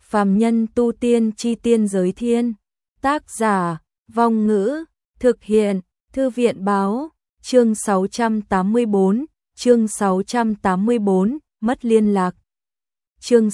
Phàm nhân tu tiên chi tiên giới thiên. Tác giả, Vong Ngữ, thực hiện, Thư viện báo, chương 684, chương 684, mất liên lạc. Chương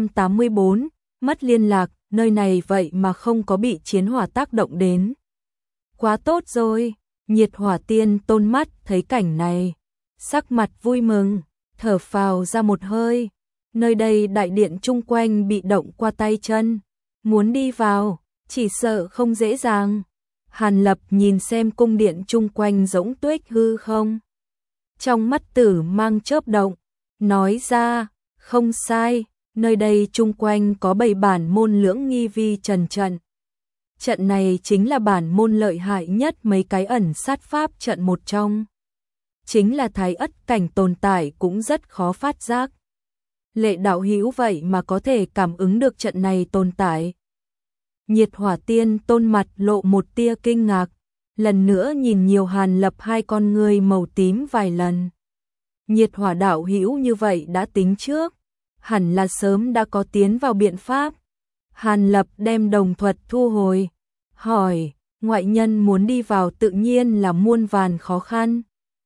684, mất liên lạc, nơi này vậy mà không có bị chiến hỏa tác động đến. Quá tốt rồi, Nhiệt Hỏa Tiên Tôn mắt thấy cảnh này, sắc mặt vui mừng, thở phào ra một hơi. Nơi đây đại điện chung quanh bị động qua tay chân, muốn đi vào, chỉ sợ không dễ dàng. Hàn Lập nhìn xem cung điện chung quanh rỗng tuếch hư không. Trong mắt tử mang chớp động, nói ra, không sai, nơi đây chung quanh có 7 bản môn lưỡng nghi vi trần trận. Trận này chính là bản môn lợi hại nhất mấy cái ẩn sát pháp trận một trong. Chính là thái ất cảnh tồn tại cũng rất khó phát giác. Lệ đạo hữu vậy mà có thể cảm ứng được trận này tồn tại. Nhiệt Hỏa Tiên Tôn mặt lộ một tia kinh ngạc, lần nữa nhìn nhiều Hàn Lập hai con ngươi màu tím vài lần. Nhiệt Hỏa đạo hữu như vậy đã tính trước, hẳn là sớm đã có tiến vào biện pháp. Hàn Lập đem đồng thuật thu hồi, hỏi, ngoại nhân muốn đi vào tự nhiên là muôn vàn khó khăn.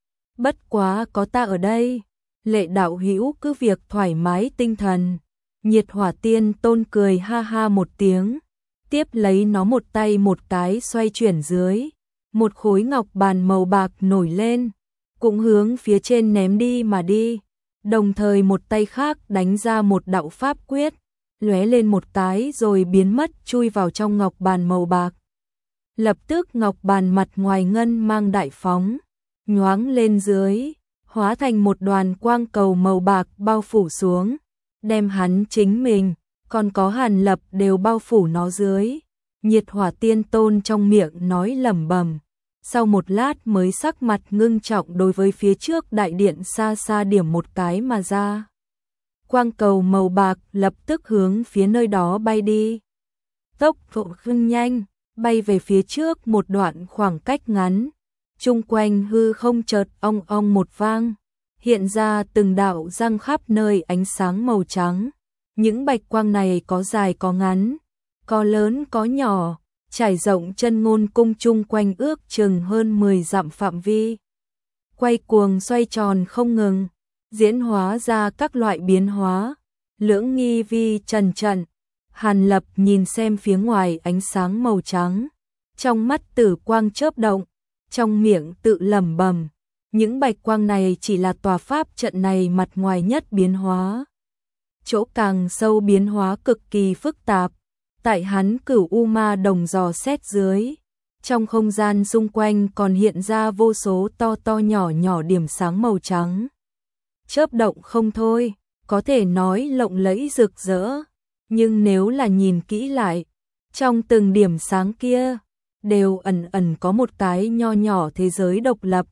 Bất quá có ta ở đây, Lệ đạo hữu cứ việc thoải mái tinh thần. Nhiệt Hỏa Tiên Tôn cười ha ha một tiếng, tiếp lấy nó một tay một cái xoay chuyển dưới, một khối ngọc bàn màu bạc nổi lên, cũng hướng phía trên ném đi mà đi, đồng thời một tay khác đánh ra một đạo pháp quyết, lóe lên một cái rồi biến mất chui vào trong ngọc bàn màu bạc. Lập tức ngọc bàn mặt ngoài ngân mang đại phóng, nhoáng lên dưới, hóa thành một đoàn quang cầu màu bạc bao phủ xuống, đem hắn chính mình, còn có Hàn Lập đều bao phủ nó dưới. Nhiệt Hỏa Tiên Tôn trong miệng nói lẩm bẩm, sau một lát mới sắc mặt ngưng trọng đối với phía trước đại điện xa xa điểm một cái mà ra. Quang cầu màu bạc lập tức hướng phía nơi đó bay đi. Tốc độ khưng nhanh, bay về phía trước một đoạn khoảng cách ngắn. Chung quanh hư không chợt ong ong một vang, hiện ra từng đạo răng khắp nơi ánh sáng màu trắng. Những bạch quang này có dài có ngắn, có lớn có nhỏ, trải rộng chân ngôn cung chung quanh ước chừng hơn 10 dặm phạm vi. Quay cuồng xoay tròn không ngừng, diễn hóa ra các loại biến hóa, lưỡng nghi vi trần trận. Hàn Lập nhìn xem phía ngoài ánh sáng màu trắng, trong mắt tử quang chớp động, trong miệng tự lẩm bẩm, những bạch quang này chỉ là tòa pháp trận này mặt ngoài nhất biến hóa. Chỗ càng sâu biến hóa cực kỳ phức tạp, tại hắn Cửu U Ma đồng dò xét dưới, trong không gian xung quanh còn hiện ra vô số to to nhỏ nhỏ điểm sáng màu trắng. Chớp động không thôi, có thể nói lộng lẫy rực rỡ, nhưng nếu là nhìn kỹ lại, trong từng điểm sáng kia, đều ẩn ẩn có một cái nho nhỏ thế giới độc lập.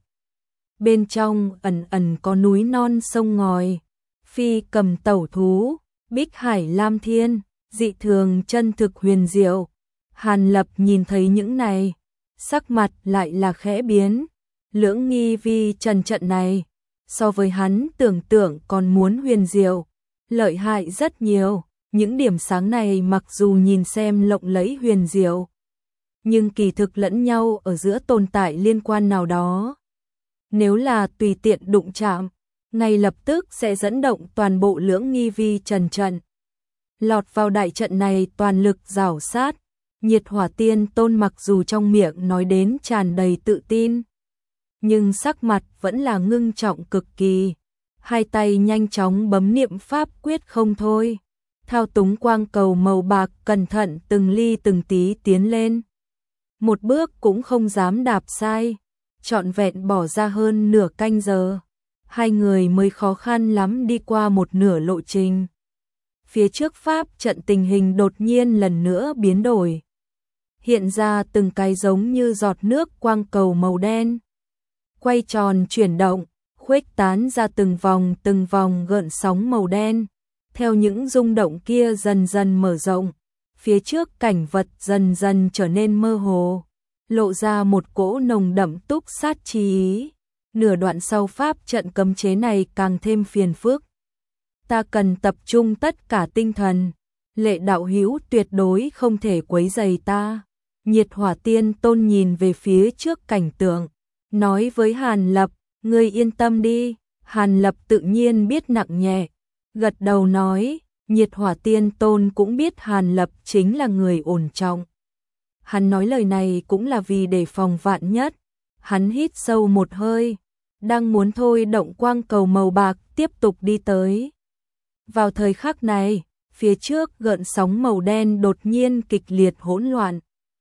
Bên trong ẩn ẩn có núi non sông ngòi, phi cầm tẩu thú, bích hải lam thiên, dị thường chân thực huyền diệu. Hàn Lập nhìn thấy những này, sắc mặt lại là khẽ biến. Lưỡng nghi vi trần trận này, so với hắn tưởng tượng còn muốn huyền diệu, lợi hại rất nhiều. Những điểm sáng này mặc dù nhìn xem lộng lẫy huyền diệu, nhưng kỳ thực lẫn nhau ở giữa tồn tại liên quan nào đó. Nếu là tùy tiện đụng chạm, ngay lập tức sẽ dẫn động toàn bộ lưỡng nghi vi trần trận. Lọt vào đại trận này toàn lực rảo sát, Nhiệt Hỏa Tiên Tôn mặc dù trong miệng nói đến tràn đầy tự tin, nhưng sắc mặt vẫn là ngưng trọng cực kỳ. Hai tay nhanh chóng bấm niệm pháp quyết không thôi, thao túng quang cầu màu bạc cẩn thận từng ly từng tí tiến lên. Một bước cũng không dám đạp sai, trọn vẹn bỏ ra hơn nửa canh giờ. Hai người mới khó khăn lắm đi qua một nửa lộ trình. Phía trước pháp trận tình hình đột nhiên lần nữa biến đổi. Hiện ra từng cái giống như giọt nước quang cầu màu đen. Quay tròn chuyển động, khuếch tán ra từng vòng gợn sóng màu đen. Theo những rung động kia dần dần mở rộng, phía trước cảnh vật dần dần trở nên mơ hồ, lộ ra một cỗ nồng đậm túc sát chi ý. Nửa đoạn sau pháp trận cấm chế này càng thêm phiền phức. Ta cần tập trung tất cả tinh thần, Lệ đạo hữu tuyệt đối không thể quấy rầy ta. Nhiệt Hỏa Tiên Tôn nhìn về phía trước cảnh tượng, nói với Hàn Lập, ngươi yên tâm đi. Hàn Lập tự nhiên biết nặng nhẹ, gật đầu nói, Nhiệt Hỏa Tiên Tôn cũng biết Hàn Lập chính là người ổn trọng. Hắn nói lời này cũng là vì để phòng vạn nhất. Hắn hít sâu một hơi, đang muốn thôi động quang cầu màu bạc tiếp tục đi tới. Vào thời khắc này, phía trước gợn sóng màu đen đột nhiên kịch liệt hỗn loạn.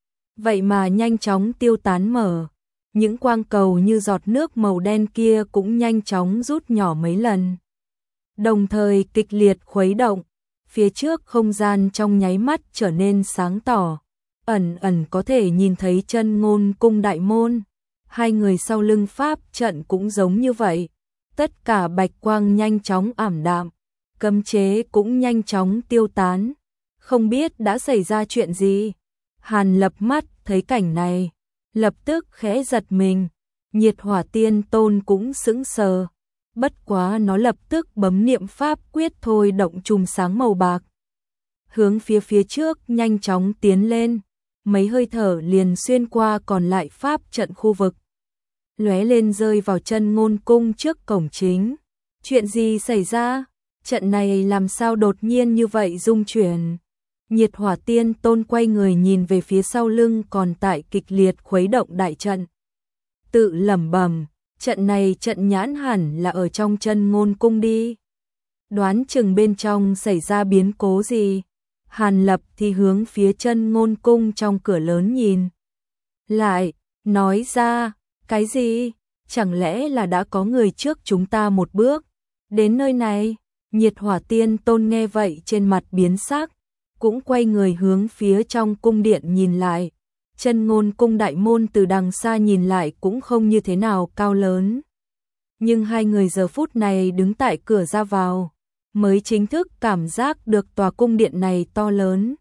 Vậy mà nhanh chóng tiêu tán mở. Những quang cầu như giọt nước màu đen kia cũng nhanh chóng rút nhỏ mấy lần. Đồng thời kịch liệt khuấy động, phía trước không gian trong nháy mắt trở nên sáng tỏ. Ẩn ẩn có thể nhìn thấy Chân Ngôn Cung đại môn. Hai người sau lưng pháp trận cũng giống như vậy. Tất cả bạch quang nhanh chóng ảm đạm, cấm chế cũng nhanh chóng tiêu tán. Không biết đã xảy ra chuyện gì. Hàn Lập mắt thấy cảnh này, lập tức khẽ giật mình. Nhiệt Hỏa Tiên Tôn cũng sững sờ. Bất quá nó lập tức bấm niệm pháp quyết thôi động chùm sáng màu bạc. Hướng phía trước nhanh chóng tiến lên. Mấy hơi thở liền xuyên qua còn lại pháp trận khu vực. Lóe lên rơi vào Chân Ngôn Cung trước cổng chính. Chuyện gì xảy ra? Trận này làm sao đột nhiên như vậy rung chuyển? Nhiệt Hỏa Tiên Tôn quay người nhìn về phía sau lưng còn tại kịch liệt khuấy động đại trận. Tự lẩm bẩm, trận này trận nhãn hẳn là ở trong Chân Ngôn Cung đi. Đoán chừng bên trong xảy ra biến cố gì. Hàn Lập thì hướng phía Chân Ngôn Cung trong cửa lớn nhìn lại, nói ra, cái gì? Chẳng lẽ là đã có người trước chúng ta một bước đến nơi này? Nhiệt Hỏa Tiên Tôn nghe vậy trên mặt biến sắc, cũng quay người hướng phía trong cung điện nhìn lại. Chân Ngôn Cung đại môn từ đằng xa nhìn lại cũng không như thế nào cao lớn. Nhưng hai người giờ phút này đứng tại cửa ra vào, mới chính thức cảm giác được tòa cung điện này to lớn.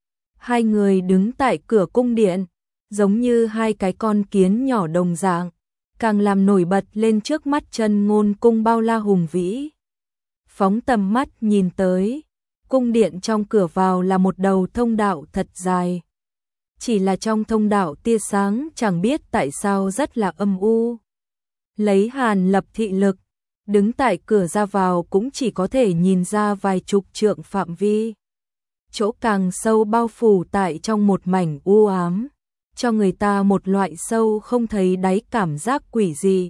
Hai người đứng tại cửa cung điện, giống như hai cái con kiến nhỏ đồng dạng, càng làm nổi bật lên trước mắt Chân Ngôn Cung bao la hùng vĩ. Phóng tầm mắt nhìn tới, cung điện trong cửa vào là một đầu thông đạo thật dài. Chỉ là trong thông đạo tia sáng chẳng biết tại sao rất là âm u. Lấy Hàn Lập thị lực, đứng tại cửa ra vào cũng chỉ có thể nhìn ra vài chục trượng phạm vi. Chỗ càng sâu bao phủ tại trong một mảnh u ám, cho người ta một loại sâu không thấy đáy cảm giác quỷ dị.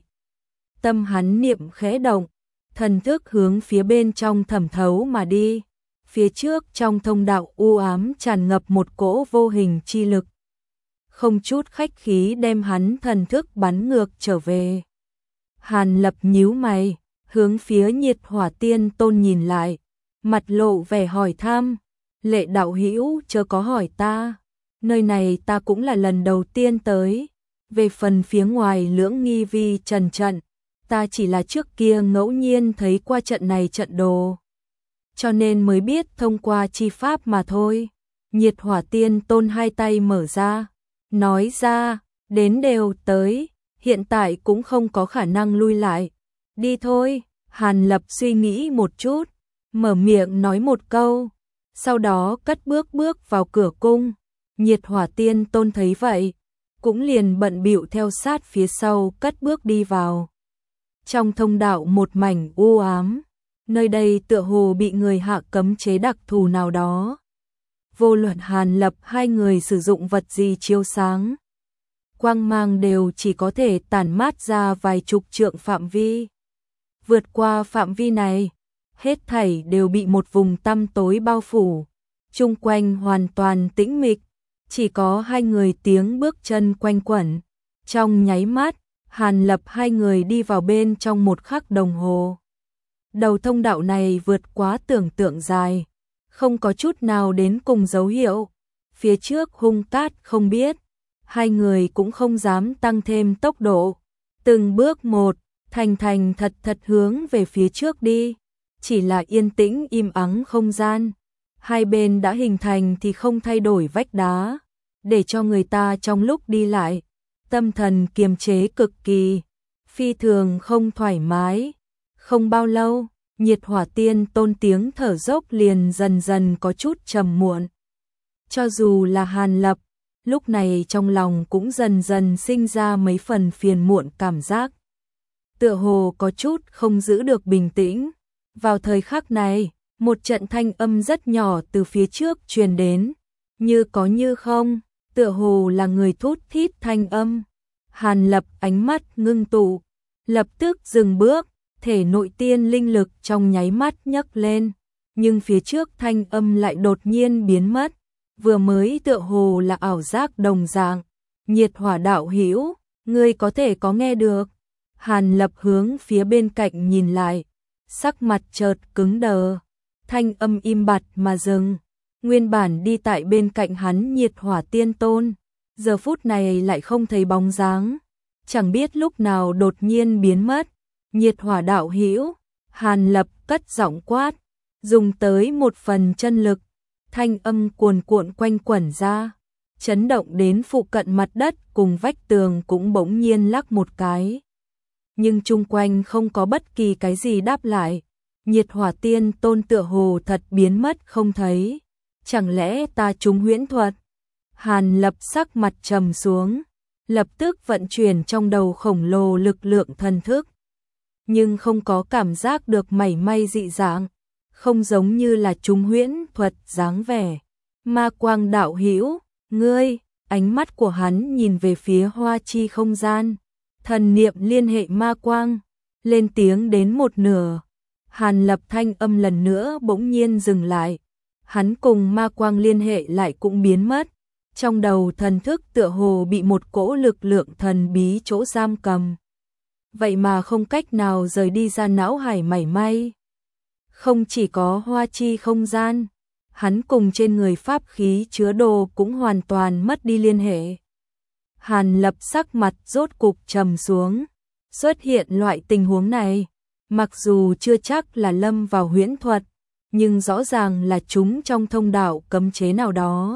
Tâm hắn niệm khẽ động, thần thức hướng phía bên trong thẩm thấu mà đi. Phía trước trong thông đạo u ám tràn ngập một cỗ vô hình chi lực. Không chút khách khí đem hắn thần thức bắn ngược trở về. Hàn Lập nhíu mày, hướng phía Nhiệt Hỏa Tiên Tôn nhìn lại, mặt lộ vẻ hỏi thăm, Lệ đạo hữu chớ có hỏi ta, nơi này ta cũng là lần đầu tiên tới. Về phần phía ngoài Lưỡng Nghi Vi trần trận, ta chỉ là trước kia ngẫu nhiên thấy qua trận này trận đồ, cho nên mới biết thông qua chi pháp mà thôi. Nhiệt Hỏa Tiên Tôn hai tay mở ra, nói ra, đến đều tới, hiện tại cũng không có khả năng lui lại. Đi thôi. Hàn Lập suy nghĩ một chút, mở miệng nói một câu, sau đó cất bước vào cửa cung. Nhiệt Hỏa Tiên Tôn thấy vậy, cũng liền bận bịu theo sát phía sau cất bước đi vào. Trong thông đạo một mảnh u ám, nơi đây tựa hồ bị người hạ cấm chế đặc thù nào đó. Vô luận Hàn Lập hai người sử dụng vật gì chiếu sáng, quang mang đều chỉ có thể tản mát ra vài chục trượng phạm vi. Vượt qua phạm vi này, hết thảy đều bị một vùng tăm tối bao phủ, chung quanh hoàn toàn tĩnh mịch, chỉ có hai người tiếng bước chân quanh quẩn. Trong nháy mắt, Hàn Lập hai người đi vào bên trong một khắc đồng hồ. Đầu thông đạo này vượt quá tưởng tượng dài, không có chút nào đến cùng dấu hiệu. Phía trước hung cát không biết, hai người cũng không dám tăng thêm tốc độ. Từng bước một, thành thật hướng về phía trước đi. Chỉ là yên tĩnh im ắng không gian. Hai bên đã hình thành thì không thay đổi vách đá, để cho người ta trong lúc đi lại, tâm thần kiềm chế cực kỳ, phi thường không thoải mái. Không bao lâu, Nhiệt Hỏa Tiên Tôn tiếng thở dốc liền dần dần có chút trầm muộn. Cho dù là Hàn Lập, lúc này trong lòng cũng dần dần sinh ra mấy phần phiền muộn cảm giác. Tựa hồ có chút không giữ được bình tĩnh. Vào thời khắc này, một trận thanh âm rất nhỏ từ phía trước truyền đến, như có như không, tựa hồ là người thút thít thanh âm. Hàn Lập ánh mắt ngưng tụ, lập tức dừng bước, thể nội tiên linh lực trong nháy mắt nhấc lên, nhưng phía trước thanh âm lại đột nhiên biến mất, vừa mới tựa hồ là ảo giác đồng dạng. Nhiệt Hỏa đạo hữu, ngươi có thể có nghe được? Hàn Lập hướng phía bên cạnh nhìn lại, sắc mặt chợt cứng đờ, thanh âm im bặt mà dừng. Nguyên bản đi tại bên cạnh hắn Nhiệt Hỏa Tiên Tôn, giờ phút này lại không thấy bóng dáng, chẳng biết lúc nào đột nhiên biến mất. Nhiệt Hỏa đạo hữu, Hàn Lập cất giọng quát, dùng tới một phần chân lực, thanh âm cuồn cuộn quanh quẩn ra, chấn động đến phụ cận mặt đất cùng vách tường cũng bỗng nhiên lắc một cái. Nhưng chung quanh không có bất kỳ cái gì đáp lại. Nhiệt Hỏa Tiên Tôn tựa hồ thật biến mất không thấy. Chẳng lẽ ta trúng huyễn thuật? Hàn Lập sắc mặt trầm xuống, lập tức vận chuyển trong đầu khổng lồ lực lượng thần thức. Nhưng không có cảm giác được mảy may dị dạng, không giống như là trúng huyễn thuật dáng vẻ. Ma Quang đạo hữu, ngươi, ánh mắt của hắn nhìn về phía hoa chi không gian. Thần niệm liên hệ ma quang, lên tiếng đến một nửa. Hàn Lập thanh âm lần nữa bỗng nhiên dừng lại. Hắn cùng ma quang liên hệ lại cũng biến mất. Trong đầu thần thức tựa hồ bị một cỗ lực lượng thần bí chỗ giam cầm. Vậy mà không cách nào rời đi ra não hải mảy may. Không chỉ có hoa chi không gian, hắn cùng trên người pháp khí chứa đồ cũng hoàn toàn mất đi liên hệ. Hàn Lập sắc mặt rốt cục trầm xuống, xuất hiện loại tình huống này, mặc dù chưa chắc là lâm vào huyễn thuật, nhưng rõ ràng là chúng trong thông đạo cấm chế nào đó.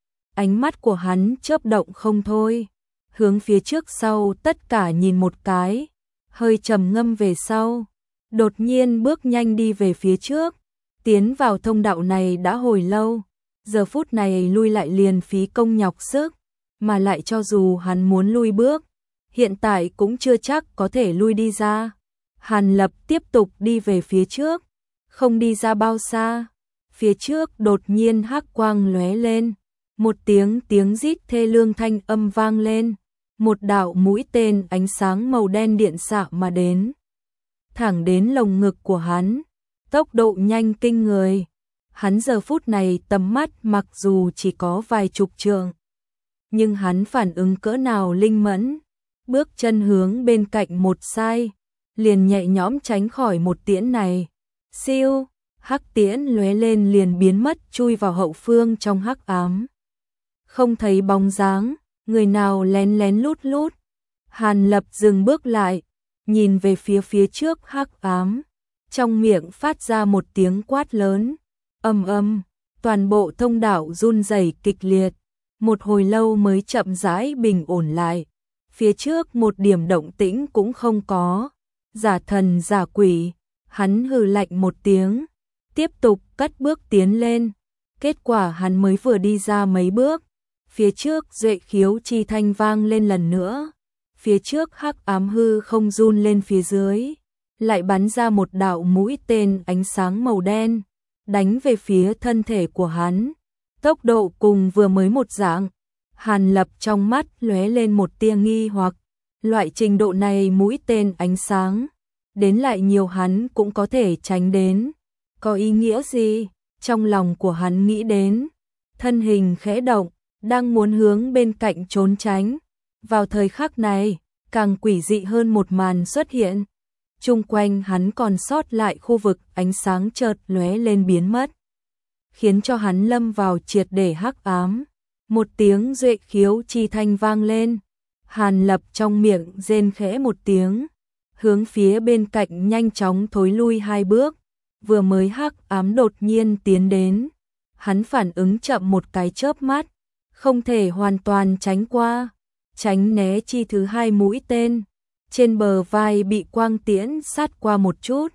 Ánh mắt của hắn chớp động không thôi, hướng phía trước sau tất cả nhìn một cái, hơi trầm ngâm về sau, đột nhiên bước nhanh đi về phía trước, tiến vào thông đạo này đã hồi lâu, giờ phút này lui lại liền phí công nhọc sức. Mà lại cho dù hắn muốn lui bước, hiện tại cũng chưa chắc có thể lui đi ra. Hàn Lập tiếp tục đi về phía trước, không đi ra bao xa, phía trước đột nhiên hắc quang lóe lên, một tiếng rít thê lương thanh âm vang lên, một đạo mũi tên ánh sáng màu đen điện xạ mà đến, thẳng đến lồng ngực của hắn, tốc độ nhanh kinh người. Hắn giờ phút này tầm mắt mặc dù chỉ có vài chục trượng, nhưng hắn phản ứng cỡ nào linh mẫn, bước chân hướng bên cạnh một sai, liền nhẹ nhõm tránh khỏi một tiễn này. Siêu, hắc tiễn lóe lên liền biến mất chui vào hậu phương trong hắc ám. Không thấy bóng dáng, người nào lén lén lút lút. Hàn Lập dừng bước lại, nhìn về phía trước hắc ám, trong miệng phát ra một tiếng quát lớn, ầm ầm, toàn bộ thông đạo run rẩy kịch liệt. Một hồi lâu mới chậm rãi bình ổn lại, phía trước một điểm động tĩnh cũng không có, giả thần giả quỷ, hắn hừ lạnh một tiếng, tiếp tục cất bước tiến lên, kết quả hắn mới vừa đi ra mấy bước, phía trước duệ khiếu chi thanh vang lên lần nữa, phía trước hắc ám hư không run lên phía dưới, lại bắn ra một đạo mũi tên ánh sáng màu đen, đánh về phía thân thể của hắn. Tốc độ cùng vừa mới một dạng, Hàn Lập trong mắt lóe lên một tia nghi hoặc, loại trình độ này mũi tên ánh sáng, đến lại nhiều hắn cũng có thể tránh đến, có ý nghĩa gì? Trong lòng của hắn nghĩ đến, thân hình khẽ động, đang muốn hướng bên cạnh trốn tránh. Vào thời khắc này, càng quỷ dị hơn một màn xuất hiện, chung quanh hắn còn sót lại khu vực ánh sáng chợt lóe lên biến mất, khiến cho hắn lâm vào triệt để hắc ám. Một tiếng duệ khiếu chi thanh vang lên, Hàn Lập trong miệng rên khẽ một tiếng, hướng phía bên cạnh nhanh chóng thối lui hai bước, vừa mới hắc ám đột nhiên tiến đến, hắn phản ứng chậm một cái chớp mắt, không thể hoàn toàn tránh qua, tránh né chi thứ hai mũi tên, trên bờ vai bị quang tiễn sát qua một chút,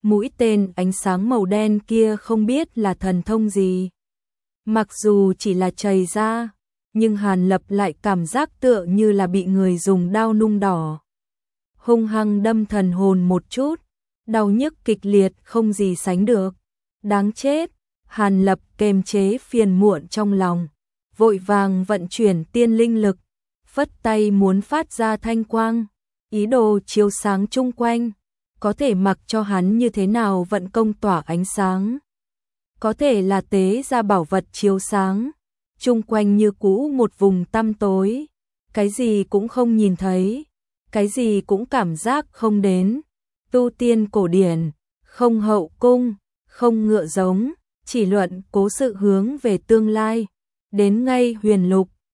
Mũi tên ánh sáng màu đen kia không biết là thần thông gì. Mặc dù chỉ là chày ra, nhưng Hàn Lập lại cảm giác tựa như là bị người dùng dao nung đỏ. Hung hăng đâm thần hồn một chút, đau nhức kịch liệt không gì sánh được. Đáng chết, Hàn Lập kềm chế phiền muộn trong lòng, vội vàng vận chuyển tiên linh lực, phất tay muốn phát ra thanh quang, ý đồ chiếu sáng chung quanh, có thể mặc cho hắn như thế nào vận công tỏa ánh sáng. Có thể là tế ra bảo vật chiếu sáng, chung quanh như cũ một vùng tăm tối, cái gì cũng không nhìn thấy, cái gì cũng cảm giác không đến. Tu tiên cổ điển, không hậu cung, không ngựa giống, chỉ luận cố sự hướng về tương lai. Đến ngay huyền lục,